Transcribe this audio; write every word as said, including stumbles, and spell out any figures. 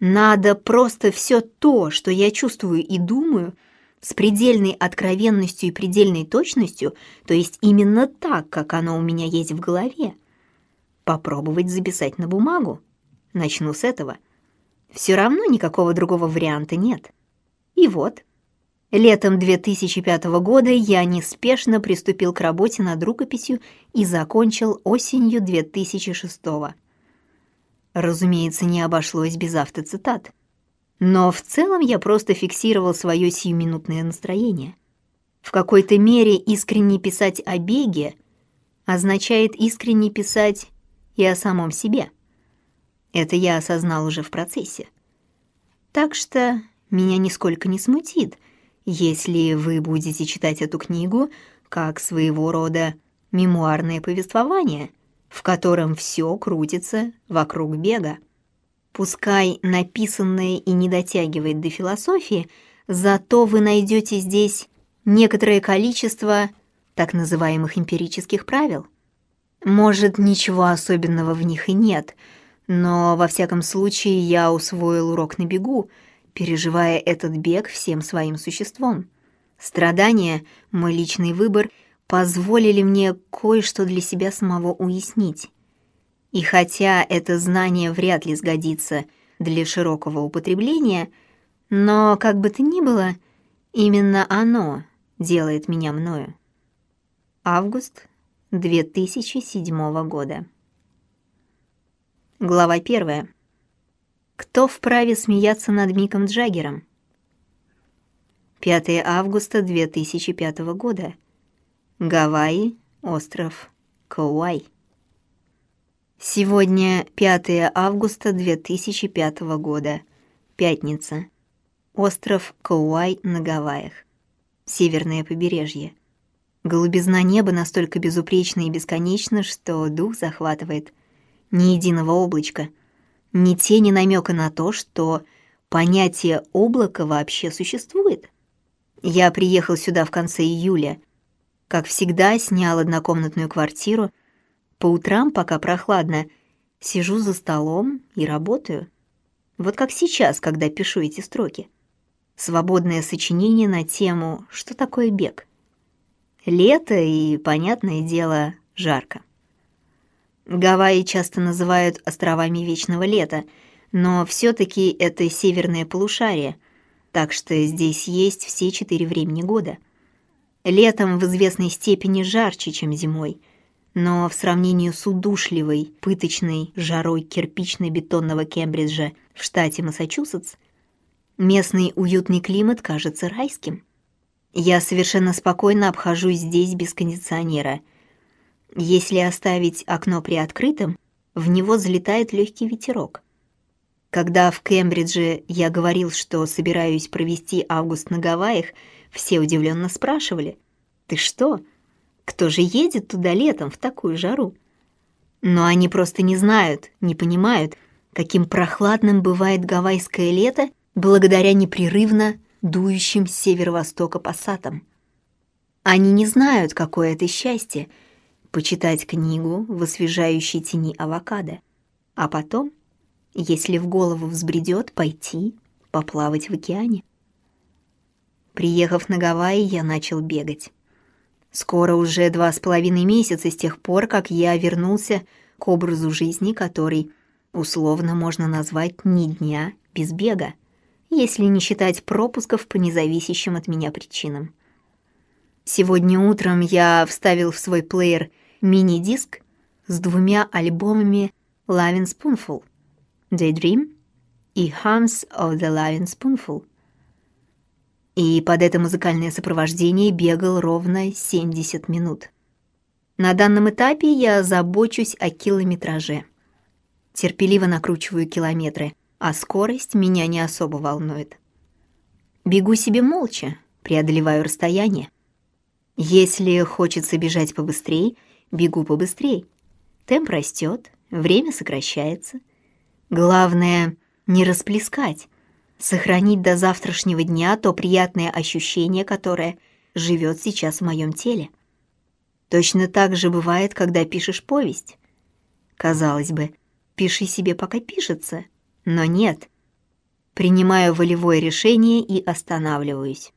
Надо просто все то, что я чувствую и думаю, с предельной откровенностью и предельной точностью, то есть именно так, как оно у меня есть в голове, попробовать записать на бумагу. Начну с этого. Все равно никакого другого варианта нет. И вот, летом две тысячи пятого года я неспешно приступил к работе над рукописью и закончил осенью две тысячи шестого. Разумеется, не обошлось без автоцитат. Но в целом я просто фиксировал свое сиюминутное настроение. В какой-то мере искренне писать о беге означает искренне писать и о самом себе. Это я осознал уже в процессе. Так что меня нисколько не смутит, если вы будете читать эту книгу как своего рода мемуарное повествование, в котором все крутится вокруг бега. Пускай написанное и не дотягивает до философии, зато вы найдете здесь некоторое количество так называемых эмпирических правил. Может, ничего особенного в них и нет, но во всяком случае я усвоил урок на бегу, переживая этот бег всем своим существом. Страдания, мой личный выбор, позволили мне кое-что для себя самого уяснить. И хотя это знание вряд ли сгодится для широкого употребления, но, как бы то ни было, именно оно делает меня мною. Август две тысячи седьмого года. Глава первая. Кто вправе смеяться над Миком Джаггером? пятое августа две тысячи пятого года. Гавайи, остров Кауай. Сегодня пятое августа две тысячи пятого года. Пятница. Остров Кауай на Гавайях. Северное побережье. Голубизна неба настолько безупречна и бесконечна, что дух захватывает. Ни единого облачка, ни тени намека на то, что понятие облака вообще существует. Я приехал сюда в конце июля. Как всегда, снял однокомнатную квартиру. По утрам, пока прохладно, сижу за столом и работаю. Вот как сейчас, когда пишу эти строки. Свободное сочинение на тему «Что такое бег?». Лето и, понятное дело, жарко. Гавайи часто называют островами вечного лета, но все-таки это северное полушарие, так что здесь есть все четыре времени года. Летом в известной степени жарче, чем зимой, но в сравнении с удушливой, пыточной жарой кирпично-бетонного Кембриджа в штате Массачусетс местный уютный климат кажется райским. Я совершенно спокойно обхожусь здесь без кондиционера. Если оставить окно приоткрытым, в него залетает легкий ветерок. Когда в Кембридже я говорил, что собираюсь провести август на Гавайях, все удивленно спрашивали: «Ты что? Кто же едет туда летом в такую жару?» Но они просто не знают, не понимают, каким прохладным бывает гавайское лето благодаря непрерывно дующим с северо-востока пассатам. Они не знают, какое это счастье — почитать книгу в освежающей тени авокадо, а потом, если в голову взбредет, пойти поплавать в океане. Приехав на Гавайи, я начал бегать. Скоро уже два с половиной месяца с тех пор, как я вернулся к образу жизни, который условно можно назвать «ни дня без бега», если не считать пропусков по независящим от меня причинам. Сегодня утром я вставил в свой плеер мини-диск с двумя альбомами Lovin' Spoonful, Daydream и Hums of the Lovin' Spoonful. И под это музыкальное сопровождение бегал ровно семьдесят минут. На данном этапе я забочусь о километраже. Терпеливо накручиваю километры, а скорость меня не особо волнует. Бегу себе молча, преодолеваю расстояние. Если хочется бежать побыстрей, бегу побыстрей. Темп растет, время сокращается. Главное — не расплескать, сохранить до завтрашнего дня то приятное ощущение, которое живет сейчас в моем теле. Точно так же бывает, когда пишешь повесть. Казалось бы, пиши себе, пока пишется, но нет. Принимаю волевое решение и останавливаюсь.